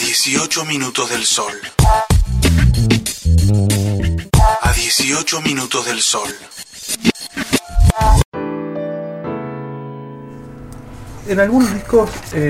18 minutos del sol. A 18 minutos del sol. En algunos discos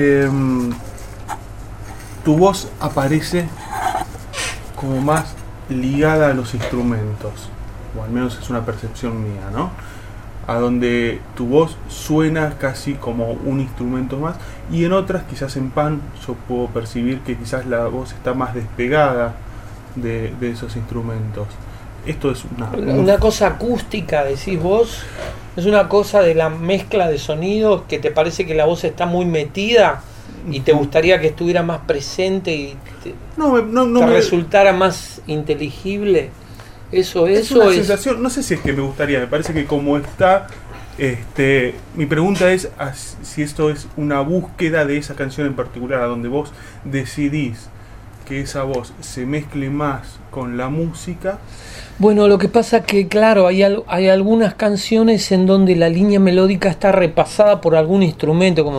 tu voz aparece como más ligada a los instrumentos, o al menos es una percepción mía, ¿no? A donde tu voz suena casi como un instrumento más, y en otras, quizás en Pan, yo puedo percibir que quizás la voz está más despegada de esos instrumentos. Esto es una cosa acústica, decís vos. Es una cosa de la mezcla de sonidos que te parece que la voz está muy metida y te gustaría que estuviera más presente y te resultara más inteligible. Eso es una sensación, no sé si es que me gustaría, me parece que como está, mi pregunta es si esto es una búsqueda de esa canción en particular, a donde vos decidís que esa voz se mezcle más con la música. Bueno, lo que pasa que, claro, hay algunas canciones en donde la línea melódica está repasada por algún instrumento, como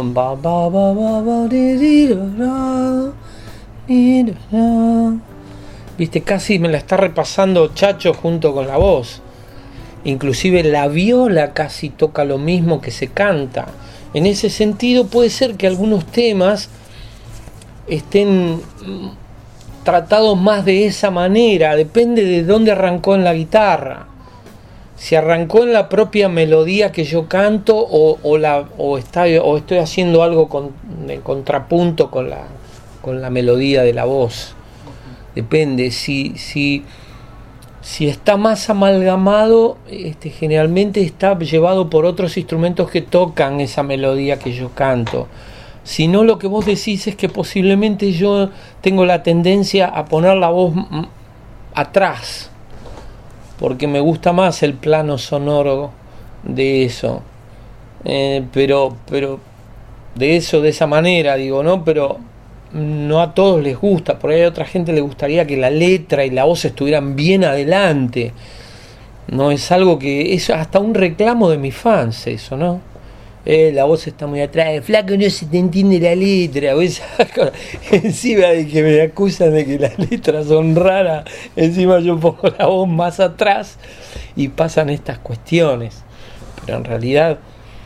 viste, casi me la está repasando Chacho junto con la voz. Inclusive la viola casi toca lo mismo que se canta. En ese sentido puede ser que algunos temas estén tratados más de esa manera, depende de dónde arrancó en la guitarra. Si arrancó en la propia melodía que yo canto o estoy haciendo algo en contrapunto con la melodía de la voz. Depende, si está más amalgamado, generalmente está llevado por otros instrumentos que tocan esa melodía que yo canto. Si no, lo que vos decís es que posiblemente yo tengo la tendencia a poner la voz atrás, porque me gusta más el plano sonoro de eso. Pero de esa manera, digo, ¿no? Pero no a todos les gusta, por ahí a otra gente le gustaría que la letra y la voz estuvieran bien adelante. No es algo que es hasta un reclamo de mis fans, eso, ¿no? La voz está muy atrás, flaco, no se te entiende la letra. Encima de que me acusan de que las letras son raras, encima yo pongo la voz más atrás y pasan estas cuestiones. Pero en realidad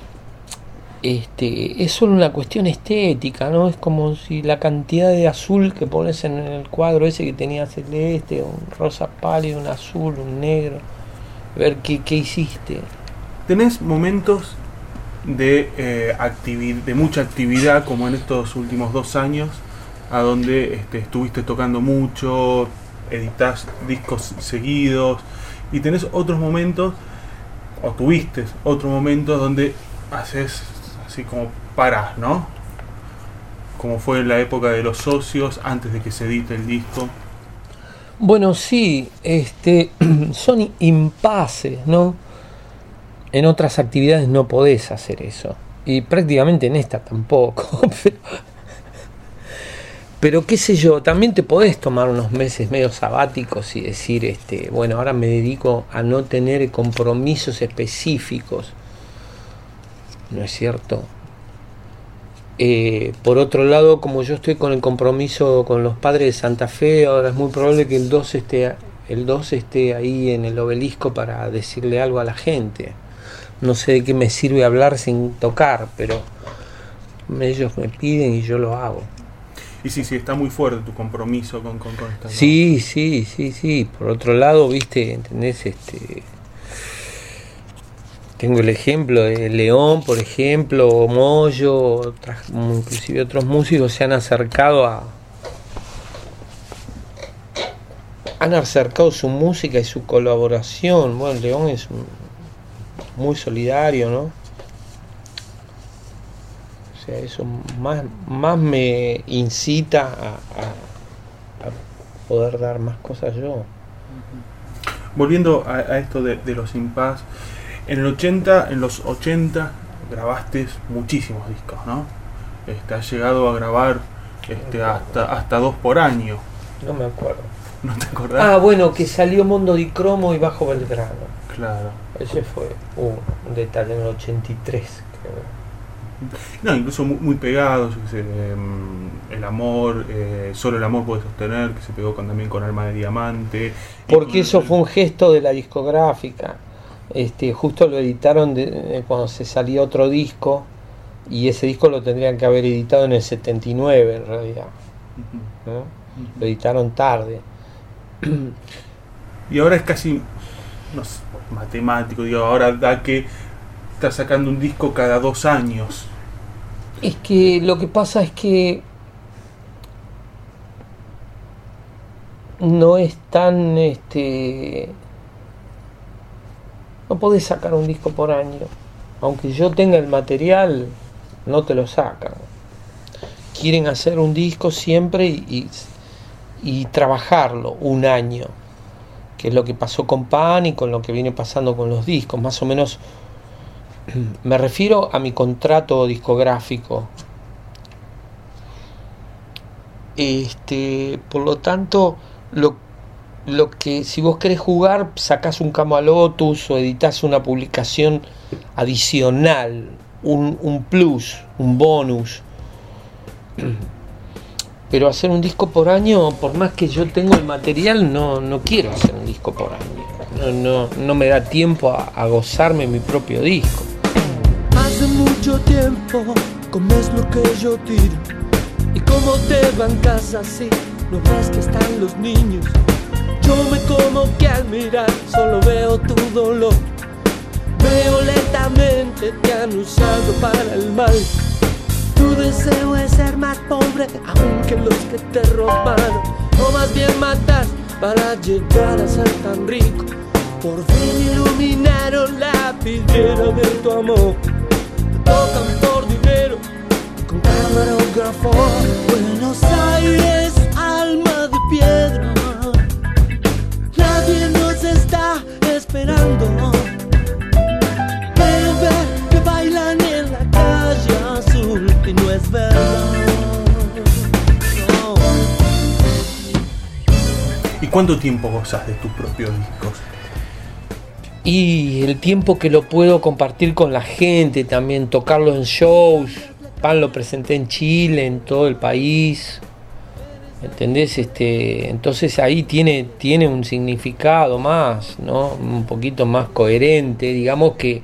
es solo una cuestión estética, ¿no? Es como si la cantidad de azul que pones en el cuadro ese que tenía celeste, un rosa pálido, un azul, un negro. A ver qué hiciste. ¿Tenés momentos de mucha actividad, como en estos últimos 2 años, a donde estuviste tocando mucho, editás discos seguidos, y tenés otros momentos, o tuviste otros momentos donde haces así como parás, ¿no? Como fue en la época de Los Socios, antes de que se edite el disco? Bueno, sí, son impases, ¿no? En otras actividades no podés hacer eso. Y prácticamente en esta tampoco. Pero qué sé yo, también te podés tomar unos meses medio sabáticos y decir, bueno, ahora me dedico a no tener compromisos específicos. ¿No es cierto? Por otro lado, como yo estoy con el compromiso con los Padres de Santa Fe, ahora es muy probable que el 2 esté ahí en el obelisco para decirle algo a la gente. No sé de qué me sirve hablar sin tocar, pero ellos me piden y yo lo hago. Y sí, está muy fuerte tu compromiso con esta. Sí. Por otro lado, viste, ¿entendés? Tengo el ejemplo de León, por ejemplo, o Moyo, inclusive otros músicos se han acercado han acercado su música y su colaboración. Bueno, León es muy solidario, ¿no? O sea, eso más me incita a poder dar más cosas yo. Volviendo a esto de los impas, en los 80 grabaste muchísimos discos, ¿no? Has llegado a grabar hasta 2 por año. No me acuerdo. ¿No te acordás? Ah, bueno, que salió Mundo di Cromo y Bajo Belgrano. Claro. Ese fue un detalle en el 83, creo. No, incluso muy pegados, yo qué sé, El amor, solo el amor puede sostener, que se pegó también con Alma de Diamante. Porque eso fue un gesto de la discográfica. Justo lo editaron cuando se salía otro disco, y ese disco lo tendrían que haber editado en el 79 en realidad, ¿no? Lo editaron tarde. Y ahora es casi, no sé, matemático, digo, ahora da que está sacando un disco cada 2 años. Es que lo que pasa es que no es tan no podés sacar un disco por año. Aunque yo tenga el material, no te lo sacan. Quieren hacer un disco siempre y trabajarlo un año, que es lo que pasó con Pan y con lo que viene pasando con los discos. Más o menos me refiero a mi contrato discográfico. Por lo tanto, lo que si vos querés jugar, sacás un Camalotus o editás una publicación adicional, un plus, un bonus. Pero hacer un disco por año, por más que yo tengo el material, no quiero hacer un disco por año. No me da tiempo a gozarme mi propio disco. Hace mucho tiempo comes lo que yo tiro, y como te bancas así, no ves que están los niños. Yo me como que al mirar solo veo tu dolor. Veo lentamente te han usado para el mal. Tu deseo es ser más pobre aún que los que te robaron, o más bien matar para llegar a ser tan rico. Por fin iluminaron la vidriera de tu amor. Te tocan por dinero con camarógrafo. Buenos Aires, alma de piedra, nadie nos está esperando. Quieren ver que bailan en la calle azul y no es verdad. No. ¿Y cuánto tiempo gozas de tus propios discos? Y el tiempo que lo puedo compartir con la gente también, tocarlo en shows. Pan lo presenté en Chile, en todo el país, ¿entendés? Entonces ahí tiene un significado más, ¿no? Un poquito más coherente, digamos que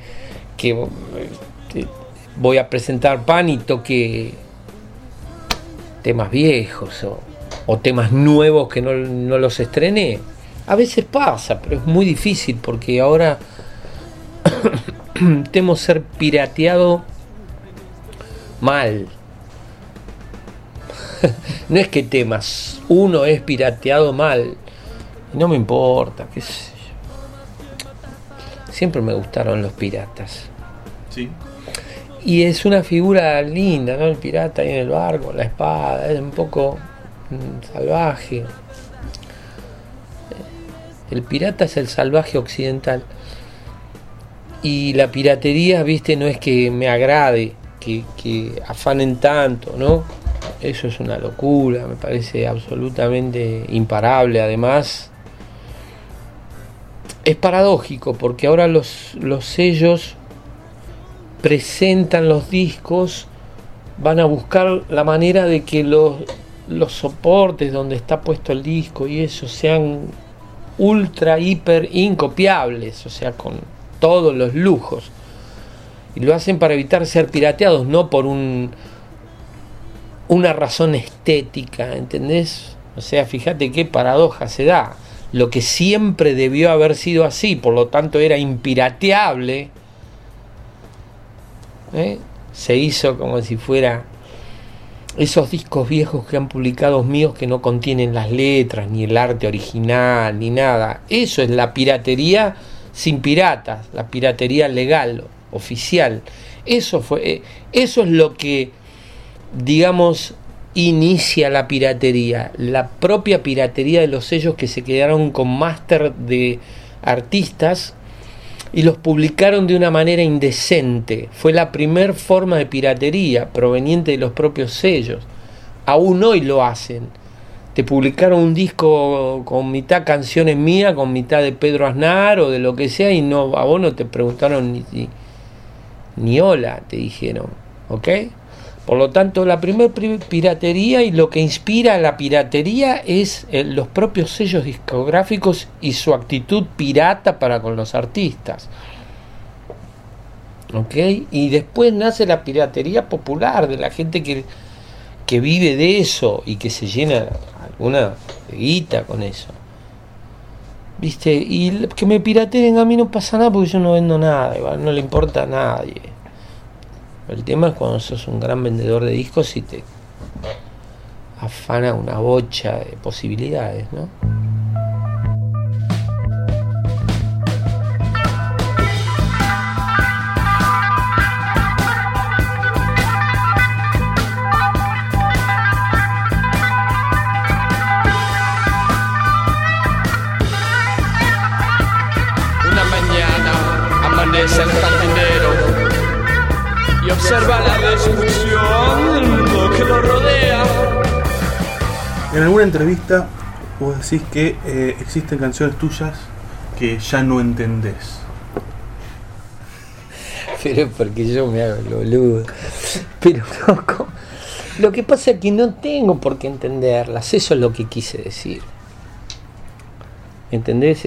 voy a presentar Pan y toque temas viejos o temas nuevos que no los estrené. A veces pasa, pero es muy difícil porque ahora temo ser pirateado mal. No es que temas, uno es pirateado mal. No me importa, qué sé yo. Siempre me gustaron los piratas. Sí. Y es una figura linda, ¿no? El pirata ahí en el barco, la espada, es un poco salvaje. El pirata es el salvaje occidental. Y la piratería, viste, no es que me agrade que afanen tanto, ¿no? Eso es una locura, me parece absolutamente imparable. Además, es paradójico porque ahora los sellos presentan los discos, van a buscar la manera de que los soportes donde está puesto el disco y eso sean ultra, hiper incopiables, o sea, con todos los lujos. Y lo hacen para evitar ser pirateados, no por una razón estética, ¿entendés? O sea, fíjate qué paradoja se da. Lo que siempre debió haber sido así, por lo tanto era impirateable, se hizo como si fuera esos discos viejos que han publicado míos que no contienen las letras, ni el arte original, ni nada. Eso es la piratería sin piratas, la piratería legal, oficial. Eso es lo que, digamos, inicia la piratería, la propia piratería de los sellos que se quedaron con máster de artistas y los publicaron de una manera indecente. Fue la primer forma de piratería proveniente de los propios sellos. Aún hoy lo hacen. Te publicaron un disco con mitad canciones mías, con mitad de Pedro Aznar o de lo que sea, y a vos no te preguntaron ni hola, te dijeron. ¿ok? Por lo tanto, la primer piratería y lo que inspira la piratería es los propios sellos discográficos y su actitud pirata para con los artistas. ¿Ok? Y después nace la piratería popular de la gente que vive de eso y que se llena alguna guita con eso. ¿Viste? Y que me pirateen a mí no pasa nada porque yo no vendo nada, igual, no le importa a nadie. El tema es cuando sos un gran vendedor de discos y te afana una bocha de posibilidades, ¿no? Una mañana amanece el jardinero y observa la destrucción del mundo que lo rodea. En alguna entrevista vos decís que existen canciones tuyas que ya no entendés. Pero porque yo me hago el boludo. Pero loco, lo que pasa es que no tengo por qué entenderlas. Eso es lo que quise decir. ¿Entendés?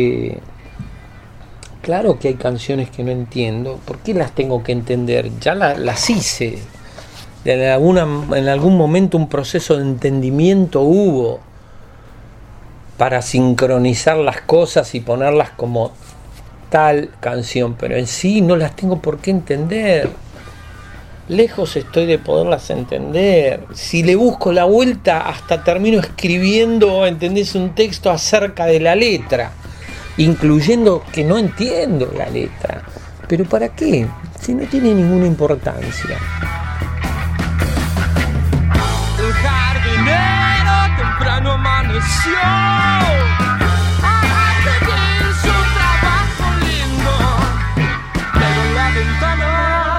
Claro que hay canciones que no entiendo. ¿Por qué las tengo que entender? Ya las hice. En algún momento un proceso de entendimiento hubo para sincronizar las cosas y ponerlas como tal canción. Pero en sí no las tengo por qué entender. Lejos estoy de poderlas entender. Si le busco la vuelta, hasta termino escribiendo, ¿entendés? Un texto acerca de la letra, incluyendo que no entiendo la letra. ¿Pero para qué? Si no tiene ninguna importancia. El jardinero temprano amaneció. Hace bien su trabajo lindo. Pero en la ventana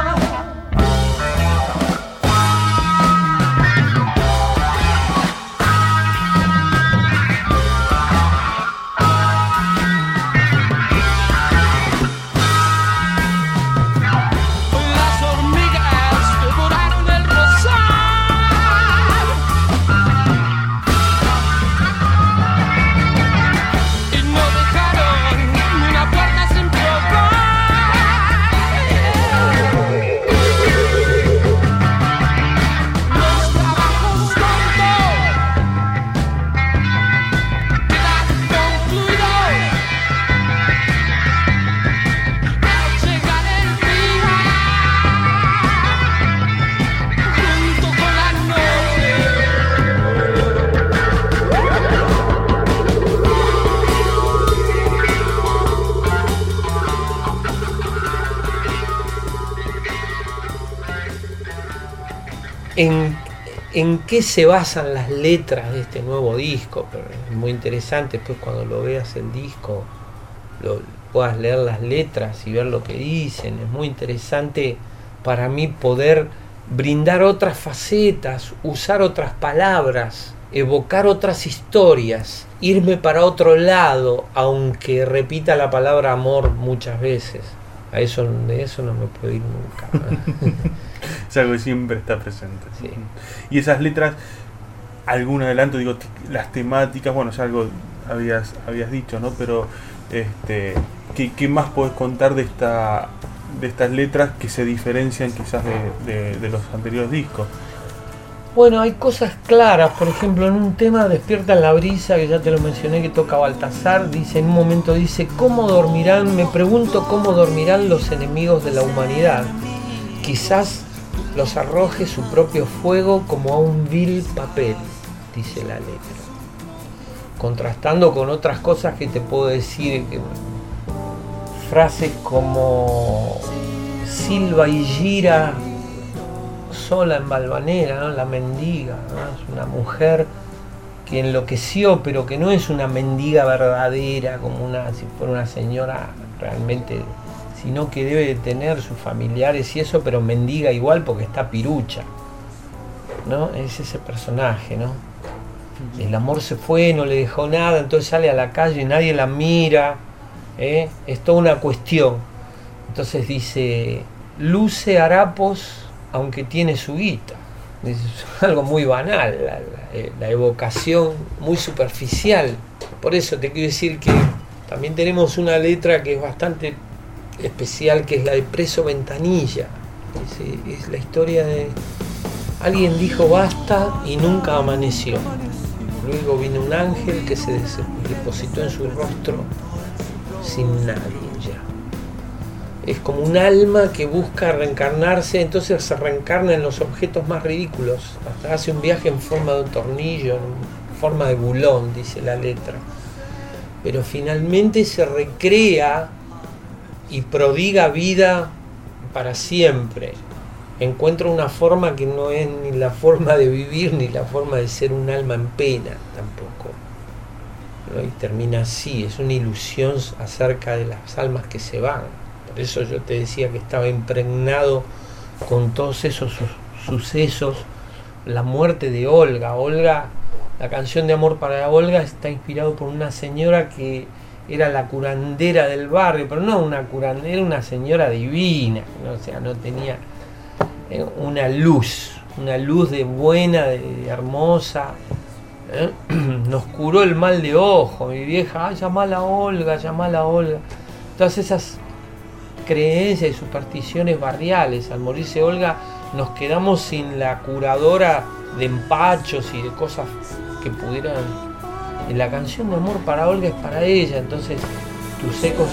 ¿En qué se basan las letras de este nuevo disco? Pero es muy interesante después cuando lo veas el disco, puedas leer las letras y ver lo que dicen. Es muy interesante para mí poder brindar otras facetas, usar otras palabras, evocar otras historias, irme para otro lado, aunque repita la palabra amor muchas veces. De eso no me puedo ir nunca. Es algo que siempre está presente. Sí. Y esas letras, algún adelanto, digo, las temáticas, bueno, ya algo habías dicho, ¿no? Pero ¿qué más podés contar de estas letras que se diferencian quizás de los anteriores discos? Bueno, hay cosas claras. Por ejemplo, en un tema, Despierta en la brisa, que ya te lo mencioné, que toca Baltasar, dice, en un momento dice, me pregunto cómo dormirán los enemigos de la humanidad. Quizás los arroje su propio fuego como a un vil papel, dice la letra. Contrastando con otras cosas que te puedo decir, frases como Silva y gira sola en Valvanera, ¿no? La mendiga, ¿no? Es una mujer que enloqueció, pero que no es una mendiga verdadera, como si fuera una señora realmente, sino que debe de tener sus familiares y eso, pero mendiga igual porque está pirucha, ¿no? Es ese personaje, ¿no? El amor se fue, no le dejó nada, entonces sale a la calle y nadie la mira, ¿eh? Es toda una cuestión. Entonces dice, luce harapos aunque tiene su guita. Es algo muy banal, la evocación muy superficial. Por eso te quiero decir que también tenemos una letra que es bastante especial, que es la de Preso Ventanilla. Es la historia de alguien dijo basta y nunca amaneció. Luego vino un ángel que se depositó en su rostro sin nadie ya. Es como un alma que busca reencarnarse, entonces se reencarna en los objetos más ridículos. Hasta hace un viaje en forma de un tornillo, en forma de bulón, dice la letra. Pero finalmente se recrea y prodiga vida para siempre. Encuentra una forma que no es ni la forma de vivir ni la forma de ser un alma en pena tampoco, ¿no? Y termina así, es una ilusión acerca de las almas que se van. Por eso yo te decía que estaba impregnado con todos esos sucesos. La muerte de Olga, la canción de amor para Olga está inspirado por una señora que era la curandera del barrio, pero no una curandera, era una señora divina, ¿no? O sea, no tenía una luz de buena, de hermosa, ¿eh? Nos curó el mal de ojo, mi vieja, llamala a Olga. Todas esas creencias y supersticiones barriales. Al morirse Olga nos quedamos sin la curadora de empachos y de cosas que pudieran. Y la canción de amor para Olga es para ella. Entonces los ecos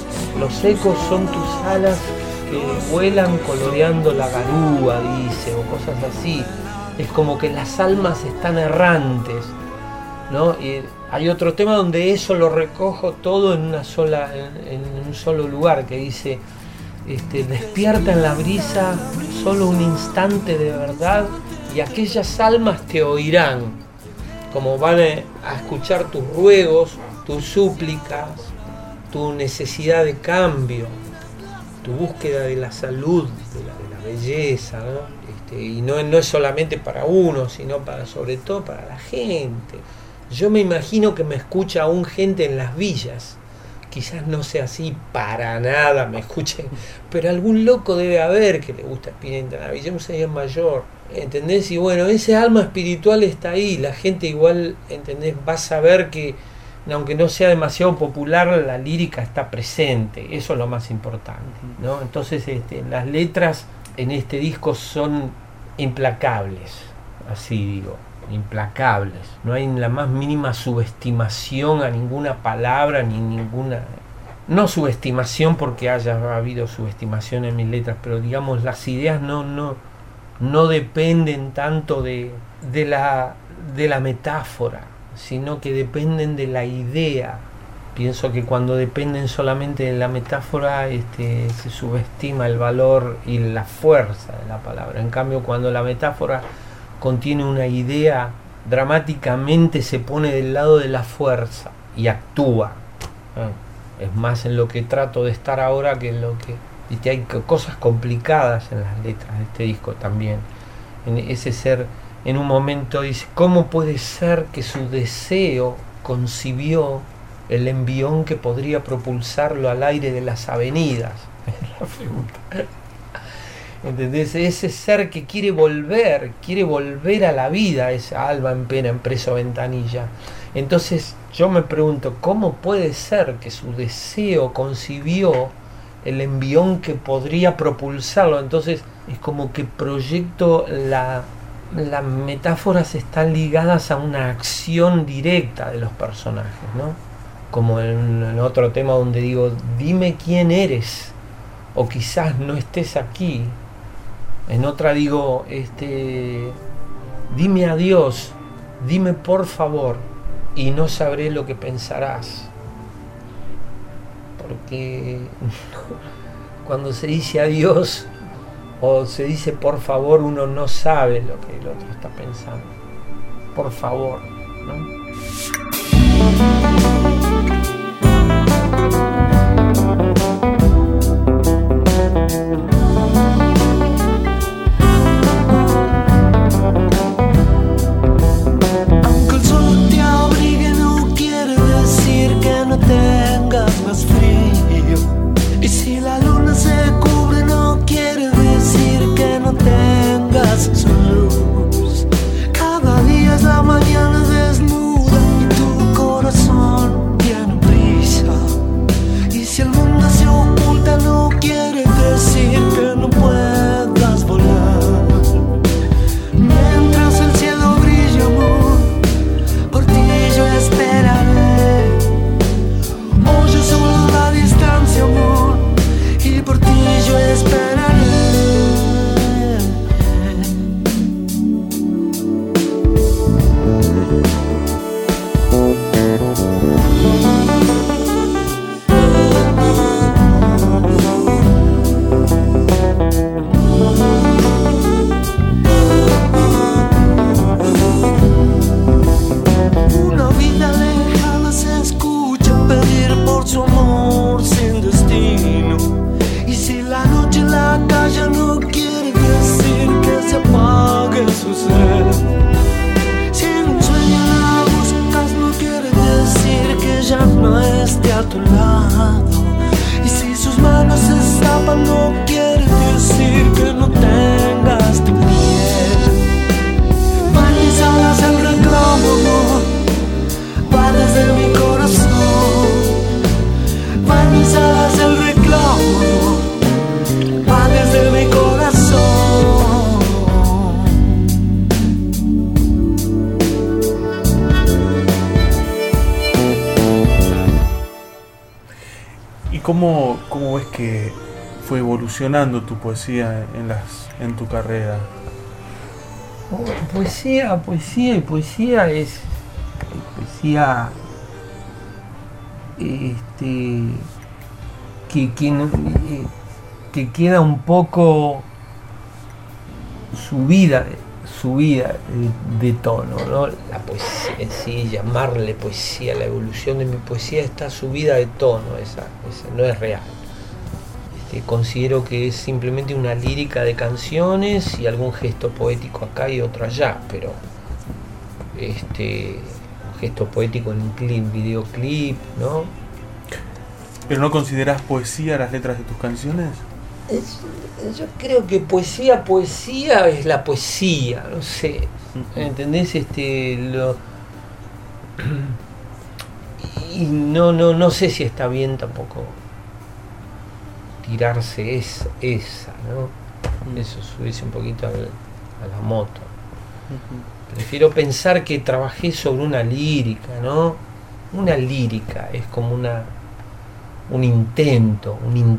son tus alas que vuelan coloreando la garúa, dice, o cosas así. Es como que las almas están errantes, ¿no? Y hay otro tema donde eso lo recojo todo en un solo lugar, que dice, despierta en la brisa solo un instante de verdad y aquellas almas te oirán, como van a escuchar tus ruegos, tus súplicas, tu necesidad de cambio, tu búsqueda de la salud, de la belleza, ¿no? Y no es solamente para uno, sino sobre todo para la gente. Yo me imagino que me escucha aún gente en las villas. Quizás no sea así para nada, me escuchen, pero algún loco debe haber que le gusta Spinetta en la villa, un señor mayor, ¿entendés? Y bueno, ese alma espiritual está ahí, la gente igual, ¿entendés? Va a saber que, aunque no sea demasiado popular, la lírica está presente, eso es lo más importante, ¿no? Entonces las letras en este disco son implacables, así digo, implacables, no hay la más mínima subestimación a ninguna palabra ni ninguna, no subestimación porque haya habido subestimación en mis letras, pero digamos las ideas no dependen tanto de la metáfora, sino que dependen de la idea. Pienso que cuando dependen solamente de la metáfora se subestima el valor y la fuerza de la palabra. En cambio, cuando la metáfora contiene una idea, dramáticamente se pone del lado de la fuerza y actúa. Es más en lo que trato de estar ahora que en lo que... Y hay cosas complicadas en las letras de este disco también. En ese ser, en un momento dice, ¿cómo puede ser que su deseo concibió el envión que podría propulsarlo al aire de las avenidas? Es la pregunta. ¿Entendés? Ese ser que quiere volver a la vida, esa alma en pena, en Preso Ventanilla. Entonces yo me pregunto, ¿cómo puede ser que su deseo concibió el envión que podría propulsarlo? Entonces es como que proyecto las metáforas están ligadas a una acción directa de los personajes, ¿no? Como en otro tema donde digo, dime quién eres, o quizás no estés aquí. En otra digo, dime adiós, dime por favor, y no sabré lo que pensarás. Porque cuando se dice adiós o se dice por favor, uno no sabe lo que el otro está pensando. Por favor, ¿no? Aunque el sol te abrigue, no quiere decir que no tengas más frío. Y si la luna se cubre, no quiere decir que no tengas cómo ves que fue evolucionando tu poesía en tu carrera? Poesía es poesía, que queda un poco subida de tono, ¿no? La poesía en sí, llamarle poesía, la evolución de mi poesía está subida de tono, esa no es real. Considero que es simplemente una lírica de canciones y algún gesto poético acá y otro allá, pero un gesto poético en un videoclip, ¿no? ¿Pero no considerás poesía las letras de tus canciones? Yo creo que poesía es la poesía, no sé, ¿entendés? Y no sé si está bien tampoco tirarse esa, ¿no? Eso, subirse un poquito a la moto. Prefiero pensar que trabajé sobre una lírica, ¿no? Una lírica es como un intento,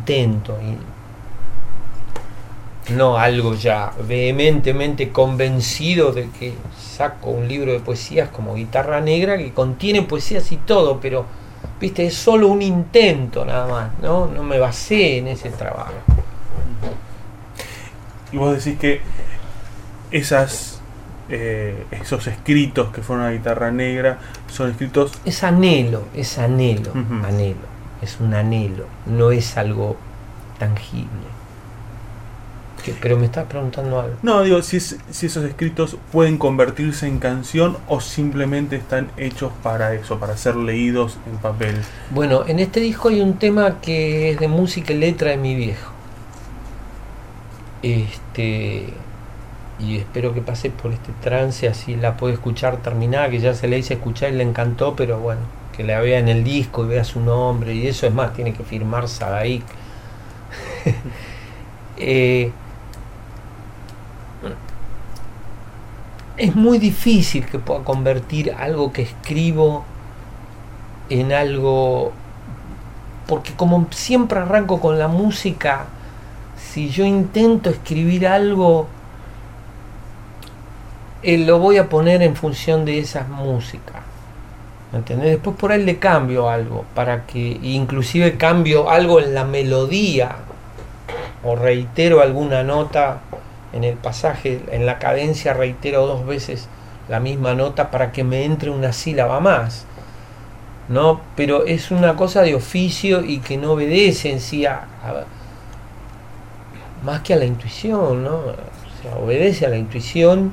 y no algo ya vehementemente convencido de que saco un libro de poesías como Guitarra Negra, que contiene poesías y todo, pero viste, es solo un intento nada más, no me basé en ese trabajo. Y vos decís que esos escritos que fueron a Guitarra Negra son escritos... Es anhelo, anhelo, es un anhelo, no es algo tangible. Pero me estás preguntando algo. No, digo, si esos escritos pueden convertirse en canción o simplemente están hechos para eso, para ser leídos en papel. Bueno, en este disco hay un tema que es de música y letra de mi viejo. Y espero que pase por este trance, así la puede escuchar terminada, que ya se le hice escuchar y le encantó, pero bueno, que la vea en el disco y vea su nombre, y eso es más, tiene que firmar Sadaik. Es muy difícil que pueda convertir algo que escribo en algo, porque como siempre arranco con la música, si yo intento escribir algo, lo voy a poner en función de esa música, ¿entendés? Después por ahí le cambio algo, para que inclusive cambio algo en la melodía, o reitero alguna nota en el pasaje, en la cadencia reitero 2 veces la misma nota para que me entre una sílaba más, ¿no? Pero es una cosa de oficio y que no obedece en sí más que a la intuición, ¿no? O sea, obedece a la intuición,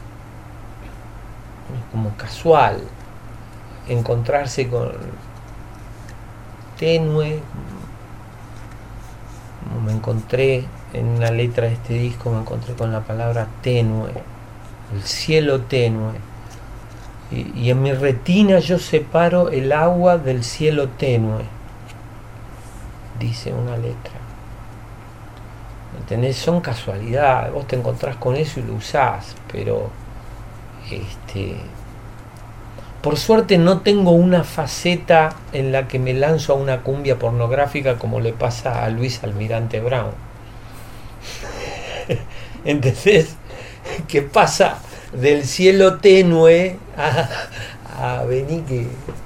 como casual, encontrarse con tenue, como me encontré en una letra de este disco, me encontré con la palabra tenue, el cielo tenue, y en mi retina yo separo el agua del cielo tenue, dice una letra, ¿entendés? Son casualidades, vos te encontrás con eso y lo usás, pero por suerte no tengo una faceta en la que me lanzo a una cumbia pornográfica como le pasa a Luis Almirante Brown. ¿Entendés? Que pasa del cielo tenue a vení que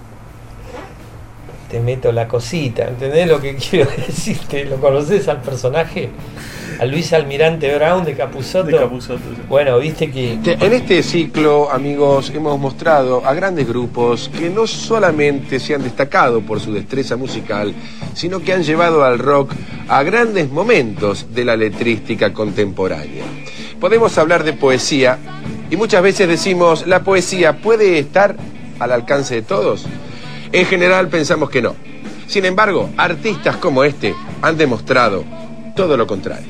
te meto la cosita, ¿entendés lo que quiero decirte? ¿Lo conoces al personaje? A Luis Almirante Brown de Capusotto. De Capusotto, sí. Bueno, viste que... En este ciclo, amigos, hemos mostrado a grandes grupos que no solamente se han destacado por su destreza musical, sino que han llevado al rock a grandes momentos de la letrística contemporánea. Podemos hablar de poesía y muchas veces decimos, ¿la poesía puede estar al alcance de todos? En general pensamos que no. Sin embargo, artistas como este han demostrado todo lo contrario.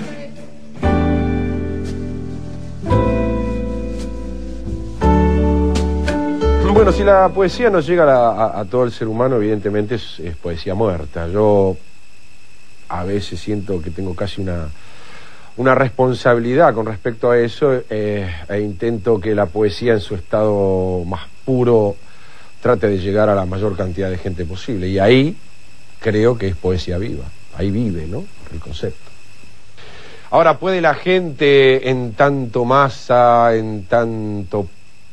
Bueno, si la poesía no llega a todo el ser humano, evidentemente es poesía muerta. Yo a veces siento que tengo casi una responsabilidad con respecto a eso, e intento que la poesía en su estado más puro trate de llegar a la mayor cantidad de gente posible. Y ahí creo que es poesía viva. Ahí vive, ¿no?, el concepto. Ahora, ¿puede la gente en tanto masa, en tanto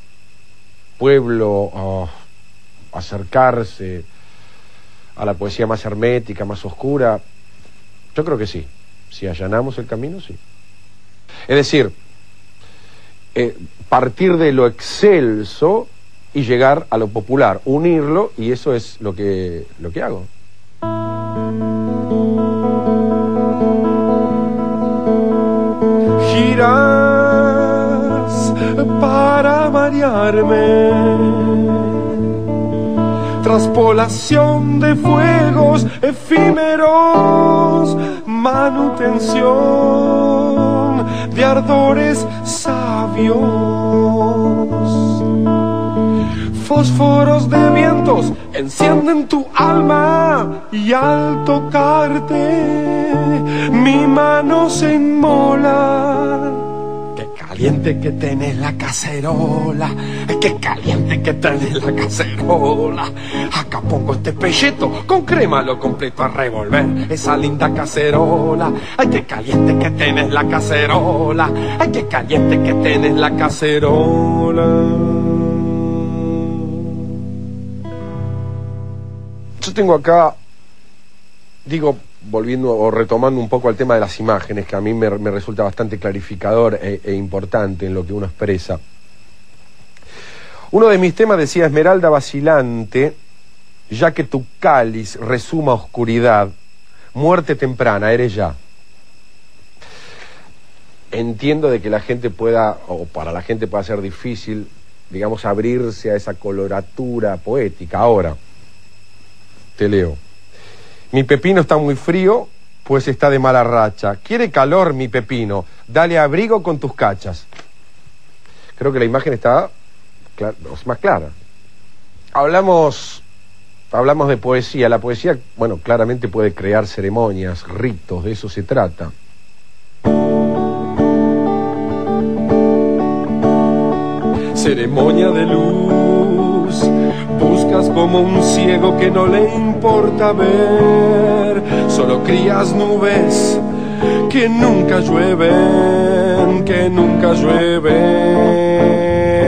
pueblo, acercarse a la poesía más hermética, más oscura? Yo creo que sí. Si allanamos el camino, sí. Es decir, partir de lo excelso y llegar a lo popular, unirlo, y eso es lo que hago. Giras para marearme, traspolación de fuegos efímeros, manutención de ardores sabios, fósforos de vientos encienden tu alma, y al tocarte mi mano se inmola. Qué caliente que tenés la cacerola, qué caliente que tenés la cacerola. Acá pongo este pelleto con crema, lo completo a revolver esa linda cacerola. Ay, qué caliente que tenés la cacerola, ay, qué caliente que tenés la cacerola. Yo tengo acá, digo, volviendo o retomando un poco al tema de las imágenes, que a mí me resulta bastante clarificador e importante en lo que uno expresa. Uno de mis temas decía: esmeralda vacilante, ya que tu cáliz resuma oscuridad, muerte temprana, eres ya. Entiendo de que la gente pueda, o para la gente pueda ser difícil, digamos, abrirse a esa coloratura poética. Ahora, te leo. Mi pepino está muy frío, pues está de mala racha. Quiere calor mi pepino, dale abrigo con tus cachas. Creo que la imagen está más clara. Hablamos de poesía. La poesía, bueno, claramente puede crear ceremonias, ritos, de eso se trata. Ceremonia de luz, buscas como un ciego que no le importa ver, solo crías nubes que nunca llueven, que nunca llueven.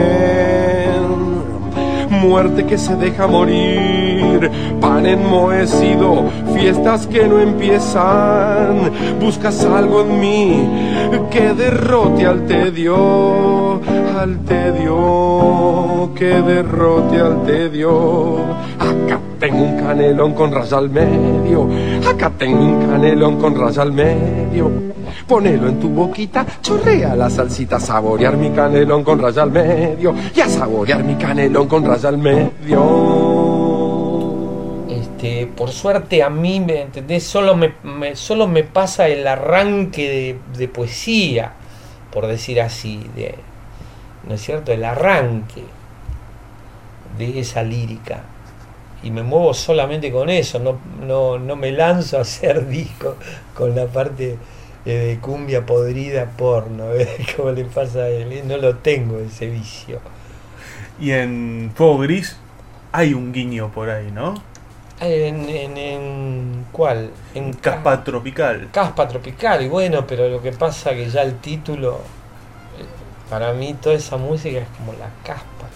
Muerte que se deja morir, pan enmohecido, fiestas que no empiezan. Buscas algo en mí que derrote al tedio, que derrote al tedio. Acá tengo un canelón con raya al medio, acá tengo un canelón con raya al medio. Ponelo en tu boquita, chorrea la salsita, saborear mi canelón con raya al medio, y a saborear mi canelón con raya al medio. Por suerte a mí, ¿me entendés? Solo me pasa el arranque de poesía, por decir así, ¿no es cierto? El arranque de esa lírica, y me muevo solamente con eso. No me lanzo a hacer disco con la parte de cumbia podrida porno, como le pasa a él. No lo tengo, ese vicio. Y en Fuego Gris hay un guiño por ahí, ¿no? ¿En cuál? En Caspa Tropical. Caspa Tropical, y bueno, pero lo que pasa que ya el título, para mí toda esa música es como la caspa.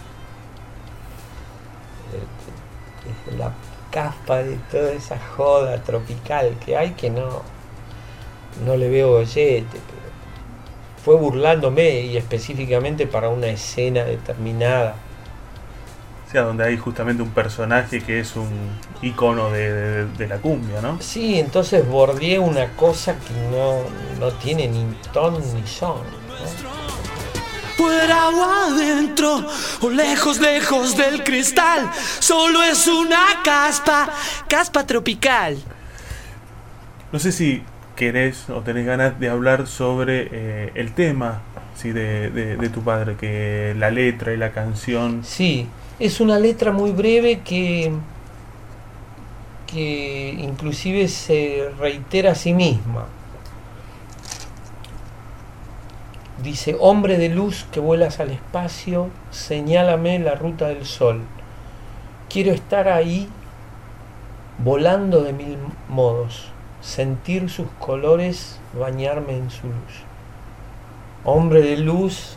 Es la caspa de toda esa joda tropical que hay, que no le veo gollete, pero fue burlándome, y específicamente para una escena determinada. O sea, donde hay justamente un personaje que es un icono de la cumbia, ¿no? Sí, entonces bordeé una cosa que no tiene ni ton ni son, ¿no? Fuera o adentro, o lejos, lejos del cristal, solo es una caspa tropical. No sé si querés o tenés ganas de hablar sobre el tema, ¿sí? de tu padre, que la letra y la canción. Sí, es una letra muy breve que inclusive se reitera a sí misma. Dice: hombre de luz que vuelas al espacio, señálame la ruta del sol. Quiero estar ahí volando de mil modos, sentir sus colores, bañarme en su luz. Hombre de luz,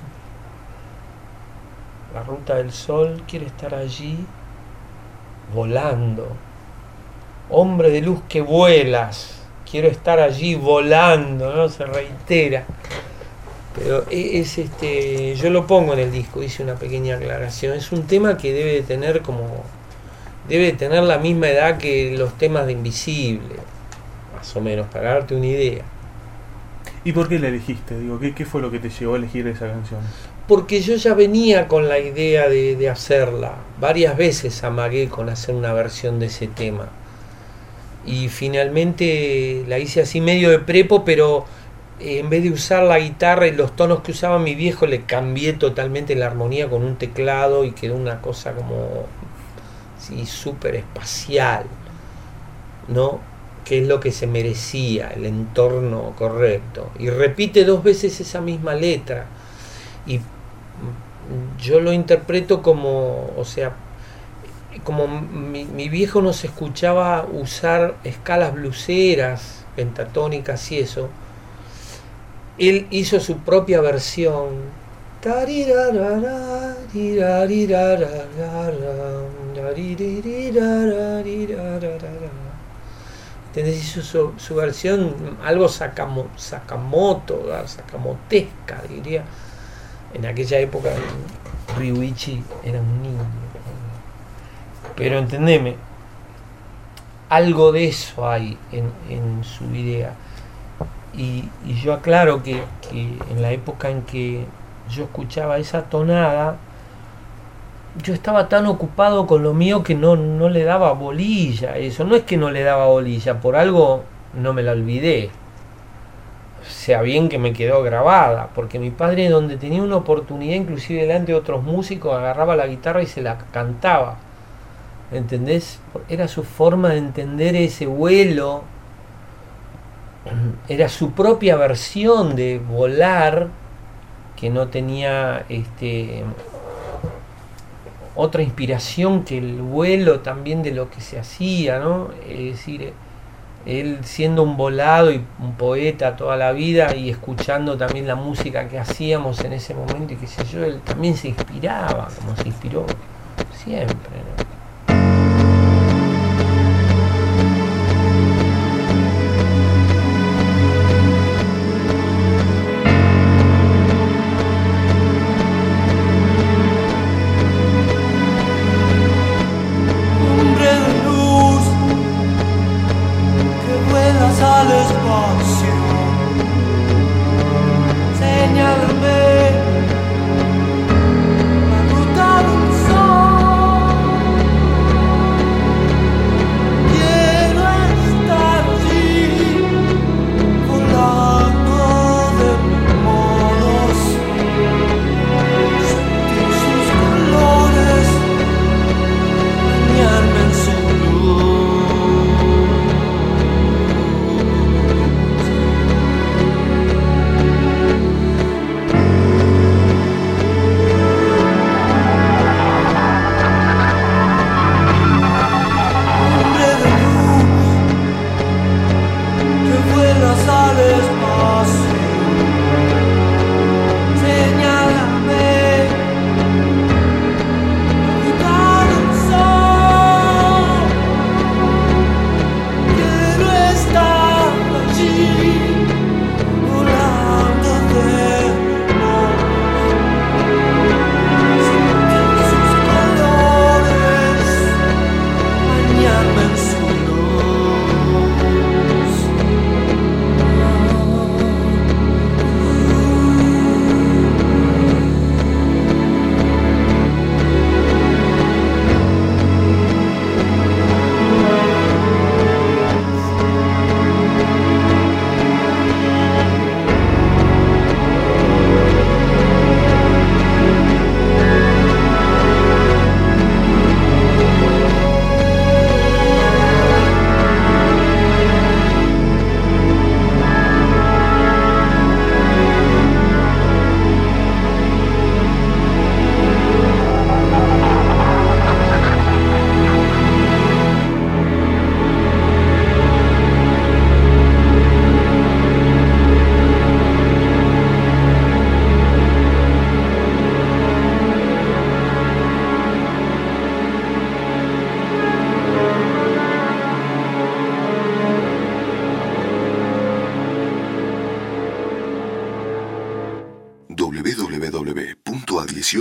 la ruta del sol quiere estar allí, volando. Hombre de luz que vuelas, quiero estar allí volando, ¿no? Se reitera. Pero yo lo pongo en el disco, hice una pequeña aclaración. Es un tema que debe tener la misma edad que los temas de Invisible, más o menos, para darte una idea. ¿Y por qué la elegiste? Digo, ¿qué fue lo que te llevó a elegir esa canción? Porque yo ya venía con la idea de hacerla. Varias veces amagué con hacer una versión de ese tema. Y finalmente la hice así medio de prepo, pero en vez de usar la guitarra y los tonos que usaba mi viejo, le cambié totalmente la armonía con un teclado y quedó una cosa como sí, súper espacial, ¿no? Que es lo que se merecía, el entorno correcto. Y repite 2 veces esa misma letra. Y yo lo interpreto como, o sea, como mi viejo nos escuchaba usar escalas bluseras, pentatónicas y eso. Él hizo su propia versión. ¿Entendés? Hizo su versión algo sacamotesca, diría. En aquella época Ryuichi era un niño. Pero entendeme, algo de eso hay en su idea. Y yo aclaro que en la época en que yo escuchaba esa tonada, yo estaba tan ocupado con lo mío que no le daba bolilla a eso. No es que no le daba bolilla, por algo no me la olvidé. Sea bien que me quedó grabada, porque mi padre, donde tenía una oportunidad, inclusive delante de otros músicos, agarraba la guitarra y se la cantaba. ¿Entendés? Era su forma de entender ese vuelo. Era su propia versión de volar, que no tenía otra inspiración que el vuelo también de lo que se hacía, ¿no? Es decir, él siendo un volado y un poeta toda la vida y escuchando también la música que hacíamos en ese momento y qué sé yo, él también se inspiraba, como se inspiró siempre, ¿no? Señálame la ruta del sol.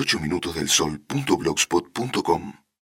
18minutosdelsol.blogspot.com